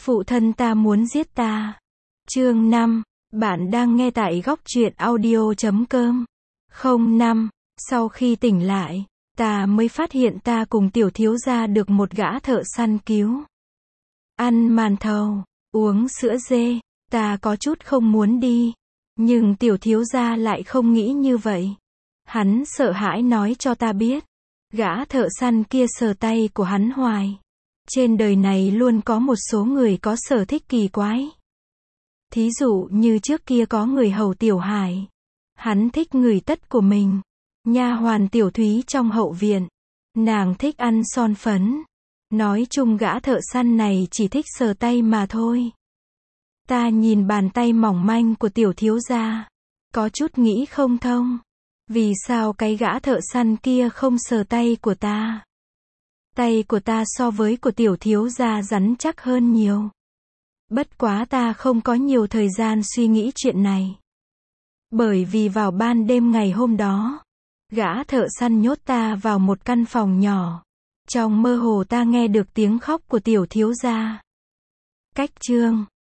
Phụ thân ta muốn giết ta. Chương 5. Bạn đang nghe tại góc truyện audio.com. 05. Sau khi tỉnh lại, ta mới phát hiện ta cùng tiểu thiếu gia được một gã thợ săn cứu. Ăn màn thầu, uống sữa dê, ta có chút không muốn đi. Nhưng tiểu thiếu gia lại không nghĩ như vậy. Hắn sợ hãi nói cho ta biết. Gã thợ săn kia sờ tay của hắn hoài. Trên đời này luôn có một số người có sở thích kỳ quái. Thí dụ như trước kia có người hầu Tiểu Hải. Hắn thích ngửi tất của mình. Nha hoàn Tiểu Thúy trong hậu viện. Nàng thích ăn son phấn. Nói chung gã thợ săn này chỉ thích sờ tay mà thôi. Ta nhìn bàn tay mỏng manh của tiểu thiếu gia. Có chút nghĩ không thông. Vì sao cái gã thợ săn kia không sờ tay của ta? Tay của ta so với của tiểu thiếu gia rắn chắc hơn nhiều. Bất quá ta không có nhiều thời gian suy nghĩ chuyện này. Bởi vì vào ban đêm ngày hôm đó, gã thợ săn nhốt ta vào một căn phòng nhỏ. Trong mơ hồ ta nghe được tiếng khóc của tiểu thiếu gia. Cách chương